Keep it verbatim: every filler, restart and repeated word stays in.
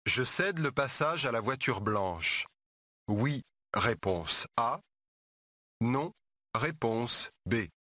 Je cède le passage à la voiture blanche. Oui, réponse A. Non, réponse B.